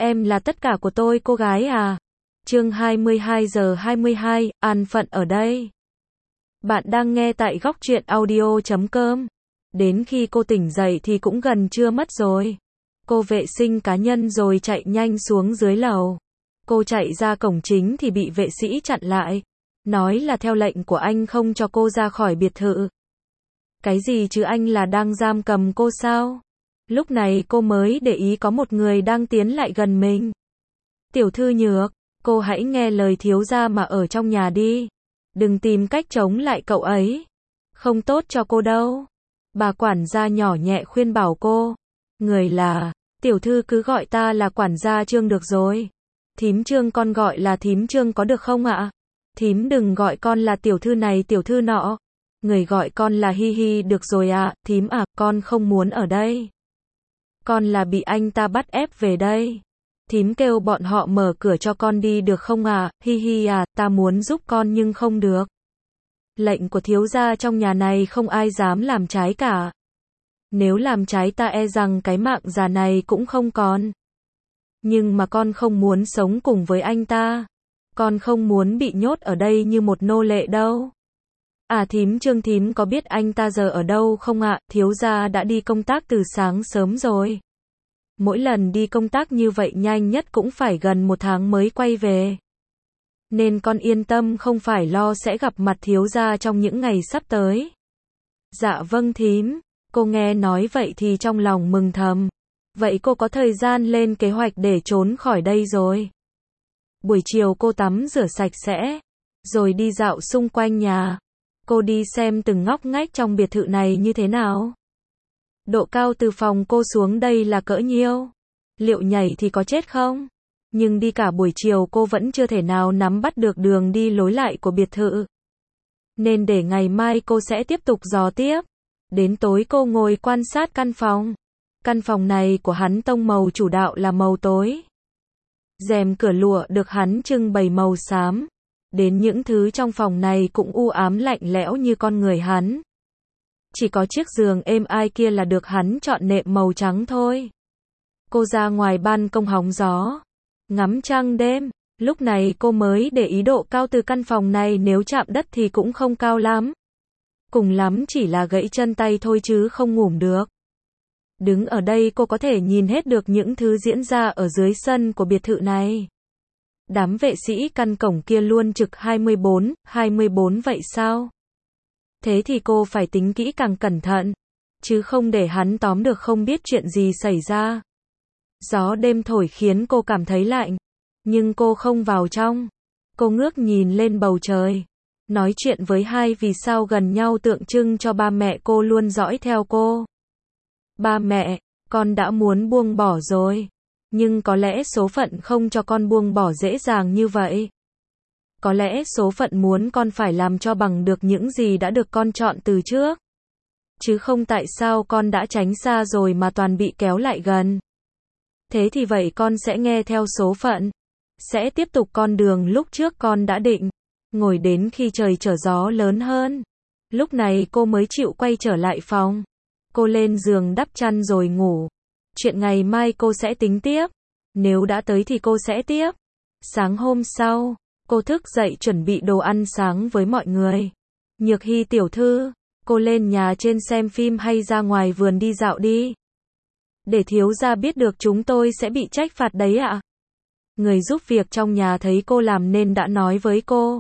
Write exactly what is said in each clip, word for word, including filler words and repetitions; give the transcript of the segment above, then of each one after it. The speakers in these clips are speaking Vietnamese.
em là tất cả của tôi cô gái à. Chương hai mươi hai giờ hai mươi hai, an phận ở đây. Bạn đang nghe tại góc truyện audio chấm com. Đến khi cô tỉnh dậy thì cũng gần trưa mất rồi. Cô vệ sinh cá nhân rồi chạy nhanh xuống dưới lầu. Cô chạy ra cổng chính thì bị vệ sĩ chặn lại. Nói là theo lệnh của anh không cho cô ra khỏi biệt thự. Cái gì chứ, anh là đang giam cầm cô sao? Lúc này cô mới để ý có một người đang tiến lại gần mình. Tiểu thư Nhược, cô hãy nghe lời thiếu gia mà ở trong nhà đi. Đừng tìm cách chống lại cậu ấy. Không tốt cho cô đâu. Bà quản gia nhỏ nhẹ khuyên bảo cô. Người là, tiểu thư cứ gọi ta là quản gia Trương được rồi. Thím Trương con gọi là thím Trương có được không ạ? Thím đừng gọi con là tiểu thư này tiểu thư nọ. Người gọi con là Hi Hi được rồi ạ. Thím à, con không muốn ở đây. Con là bị anh ta bắt ép về đây. Thím kêu bọn họ mở cửa cho con đi được không à? Hi Hi à, ta muốn giúp con nhưng không được. Lệnh của thiếu gia trong nhà này không ai dám làm trái cả. Nếu làm trái ta e rằng cái mạng già này cũng không còn. Nhưng mà con không muốn sống cùng với anh ta. Con không muốn bị nhốt ở đây như một nô lệ đâu. À thím Trương, thím có biết anh ta giờ ở đâu không ạ? Thiếu gia đã đi công tác từ sáng sớm rồi. Mỗi lần đi công tác như vậy nhanh nhất cũng phải gần một tháng mới quay về. Nên con yên tâm, không phải lo sẽ gặp mặt thiếu gia trong những ngày sắp tới. Dạ vâng thím. Cô nghe nói vậy thì trong lòng mừng thầm. Vậy cô có thời gian lên kế hoạch để trốn khỏi đây rồi. Buổi chiều cô tắm rửa sạch sẽ, rồi đi dạo xung quanh nhà. Cô đi xem từng ngóc ngách trong biệt thự này như thế nào. Độ cao từ phòng cô xuống đây là cỡ nhiêu? Liệu nhảy thì có chết không? Nhưng đi cả buổi chiều cô vẫn chưa thể nào nắm bắt được đường đi lối lại của biệt thự. Nên để ngày mai cô sẽ tiếp tục dò tiếp. Đến tối cô ngồi quan sát căn phòng. Căn phòng này của hắn tông màu chủ đạo là màu tối. Rèm cửa lụa được hắn trưng bày màu xám. Đến những thứ trong phòng này cũng u ám lạnh lẽo như con người hắn. Chỉ có chiếc giường êm ai kia là được hắn chọn nệm màu trắng thôi. Cô ra ngoài ban công hóng gió, ngắm trăng đêm. Lúc này cô mới để ý độ cao từ căn phòng này, nếu chạm đất thì cũng không cao lắm. Cùng lắm chỉ là gãy chân tay thôi chứ không ngủm được. Đứng ở đây cô có thể nhìn hết được những thứ diễn ra ở dưới sân của biệt thự này. Đám vệ sĩ căn cổng kia luôn trực hai mươi bốn, hai mươi bốn vậy sao? Thế thì cô phải tính kỹ càng cẩn thận, chứ không để hắn tóm được không biết chuyện gì xảy ra. Gió đêm thổi khiến cô cảm thấy lạnh, nhưng cô không vào trong. Cô ngước nhìn lên bầu trời, nói chuyện với hai vì sao gần nhau tượng trưng cho ba mẹ cô luôn dõi theo cô. Ba mẹ, con đã muốn buông bỏ rồi. Nhưng có lẽ số phận không cho con buông bỏ dễ dàng như vậy. Có lẽ số phận muốn con phải làm cho bằng được những gì đã được con chọn từ trước. Chứ không tại sao con đã tránh xa rồi mà toàn bị kéo lại gần. Thế thì vậy con sẽ nghe theo số phận. Sẽ tiếp tục con đường lúc trước con đã định. Ngồi đến khi trời trở gió lớn hơn. Lúc này cô mới chịu quay trở lại phòng. Cô lên giường đắp chăn rồi ngủ. Chuyện ngày mai cô sẽ tính tiếp. Nếu đã tới thì cô sẽ tiếp. Sáng hôm sau, cô thức dậy chuẩn bị đồ ăn sáng với mọi người. Nhược Hy tiểu thư, cô lên nhà trên xem phim hay ra ngoài vườn đi dạo đi. Để thiếu gia biết được chúng tôi sẽ bị trách phạt đấy ạ. Người giúp việc trong nhà thấy cô làm nên đã nói với cô.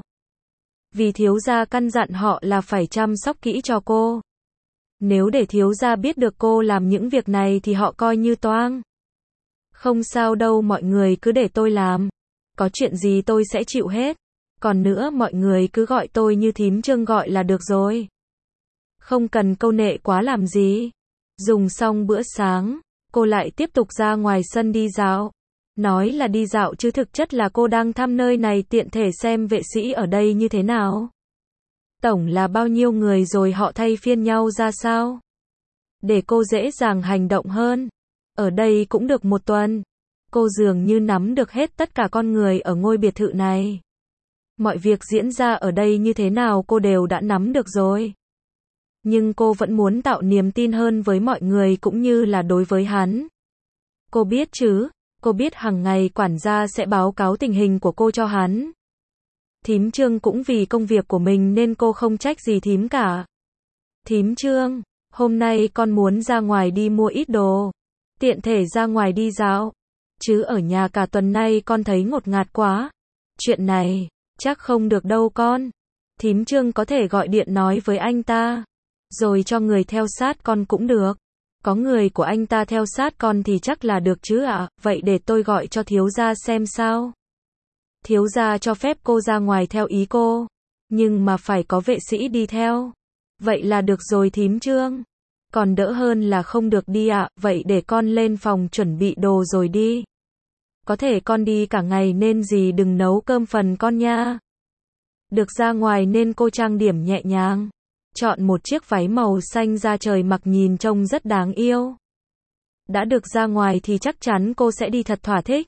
Vì thiếu gia căn dặn họ là phải chăm sóc kỹ cho cô. Nếu để thiếu gia biết được cô làm những việc này thì họ coi như toang. Không sao đâu, mọi người cứ để tôi làm. Có chuyện gì tôi sẽ chịu hết. Còn nữa mọi người cứ gọi tôi như thím Trương gọi là được rồi. Không cần câu nệ quá làm gì. Dùng xong bữa sáng, cô lại tiếp tục ra ngoài sân đi dạo. Nói là đi dạo chứ thực chất là cô đang thăm nơi này tiện thể xem vệ sĩ ở đây như thế nào. Tổng là bao nhiêu người rồi họ thay phiên nhau ra sao? Để cô dễ dàng hành động hơn. Ở đây cũng được một tuần. Cô dường như nắm được hết tất cả con người ở ngôi biệt thự này. Mọi việc diễn ra ở đây như thế nào cô đều đã nắm được rồi. Nhưng cô vẫn muốn tạo niềm tin hơn với mọi người cũng như là đối với hắn. Cô biết chứ, Cô biết hàng ngày quản gia sẽ báo cáo tình hình của cô cho hắn. Thím Trương cũng vì công việc của mình nên cô không trách gì thím cả. Thím Trương, hôm nay con muốn ra ngoài đi mua ít đồ. Tiện thể ra ngoài đi dạo. Chứ ở nhà cả tuần nay con thấy ngột ngạt quá. Chuyện này, chắc không được đâu con. Thím Trương có thể gọi điện nói với anh ta. Rồi cho người theo sát con cũng được. Có người của anh ta theo sát con thì chắc là được chứ ạ. À? Vậy để tôi gọi cho thiếu gia xem sao. Thiếu gia cho phép cô ra ngoài theo ý cô. Nhưng mà phải có vệ sĩ đi theo. Vậy là được rồi thím Trương. Còn đỡ hơn là không được đi ạ. À? Vậy để con lên phòng chuẩn bị đồ rồi đi. Có thể con đi cả ngày nên dì đừng nấu cơm phần con nha. Được ra ngoài nên cô trang điểm nhẹ nhàng. Chọn một chiếc váy màu xanh da trời mặc nhìn trông rất đáng yêu. Đã được ra ngoài thì chắc chắn cô sẽ đi thật thỏa thích.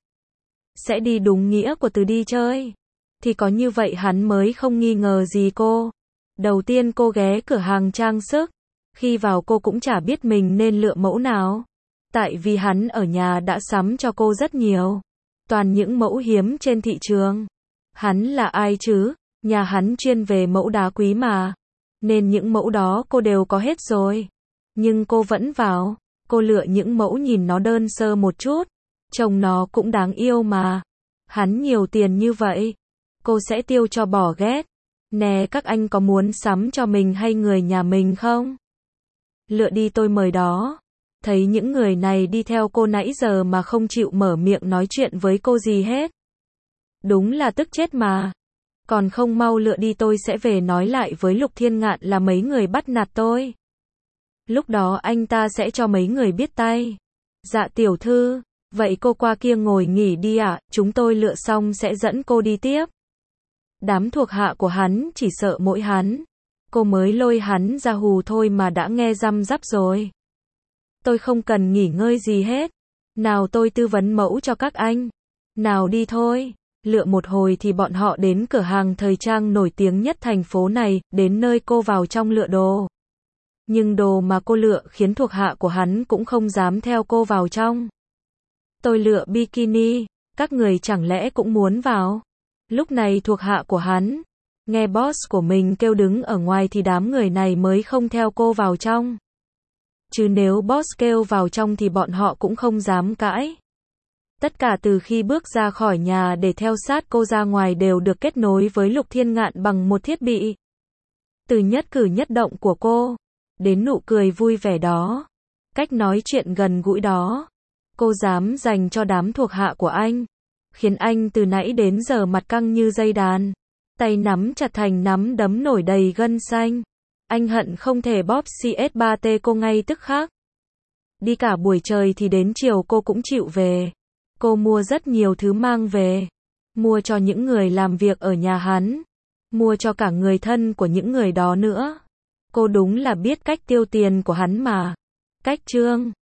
Sẽ đi đúng nghĩa của từ đi chơi. Thì có như vậy hắn mới không nghi ngờ gì cô. Đầu tiên cô ghé cửa hàng trang sức. Khi vào cô cũng chả biết mình nên lựa mẫu nào. Tại vì hắn ở nhà đã sắm cho cô rất nhiều. Toàn những mẫu hiếm trên thị trường. Hắn là ai chứ? Nhà hắn chuyên về mẫu đá quý mà. Nên những mẫu đó cô đều có hết rồi. Nhưng cô vẫn vào. Cô lựa những mẫu nhìn nó đơn sơ một chút. Trông nó cũng đáng yêu mà. Hắn nhiều tiền như vậy. Cô sẽ tiêu cho bỏ ghét. Nè các anh có muốn sắm cho mình hay người nhà mình không? Lựa đi tôi mời đó. Thấy những người này đi theo cô nãy giờ mà không chịu mở miệng nói chuyện với cô gì hết. Đúng là tức chết mà. Còn không mau lựa đi tôi sẽ về nói lại với Lục Thiên Ngạn là mấy người bắt nạt tôi. Lúc đó anh ta sẽ cho mấy người biết tay. Dạ tiểu thư, vậy cô qua kia ngồi nghỉ đi ạ, à? Chúng tôi lựa xong sẽ dẫn cô đi tiếp. Đám thuộc hạ của hắn chỉ sợ mỗi hắn. Cô mới lôi hắn ra hù thôi mà đã nghe răm rắp rồi. Tôi không cần nghỉ ngơi gì hết. Nào tôi tư vấn mẫu cho các anh. Nào đi thôi. Lựa một hồi thì bọn họ đến cửa hàng thời trang nổi tiếng nhất thành phố này, đến nơi cô vào trong lựa đồ. Nhưng đồ mà cô lựa khiến thuộc hạ của hắn cũng không dám theo cô vào trong. Tôi lựa bikini, các người chẳng lẽ cũng muốn vào? Lúc này thuộc hạ của hắn, nghe boss của mình kêu đứng ở ngoài thì đám người này mới không theo cô vào trong. Chứ nếu boss kêu vào trong thì bọn họ cũng không dám cãi. Tất cả từ khi bước ra khỏi nhà để theo sát cô ra ngoài đều được kết nối với Lục Thiên Ngạn bằng một thiết bị. Từ nhất cử nhất động của cô, đến nụ cười vui vẻ đó, cách nói chuyện gần gũi đó, cô dám dành cho đám thuộc hạ của anh, khiến anh từ nãy đến giờ mặt căng như dây đàn, tay nắm chặt thành nắm đấm nổi đầy gân xanh. Anh hận không thể bóp xê ét ba tê cô ngay tức khắc. Đi cả buổi trời thì đến chiều cô cũng chịu về. Cô mua rất nhiều thứ mang về. Mua cho những người làm việc ở nhà hắn. Mua cho cả người thân của những người đó nữa. Cô đúng là biết cách tiêu tiền của hắn mà. Cách Trương.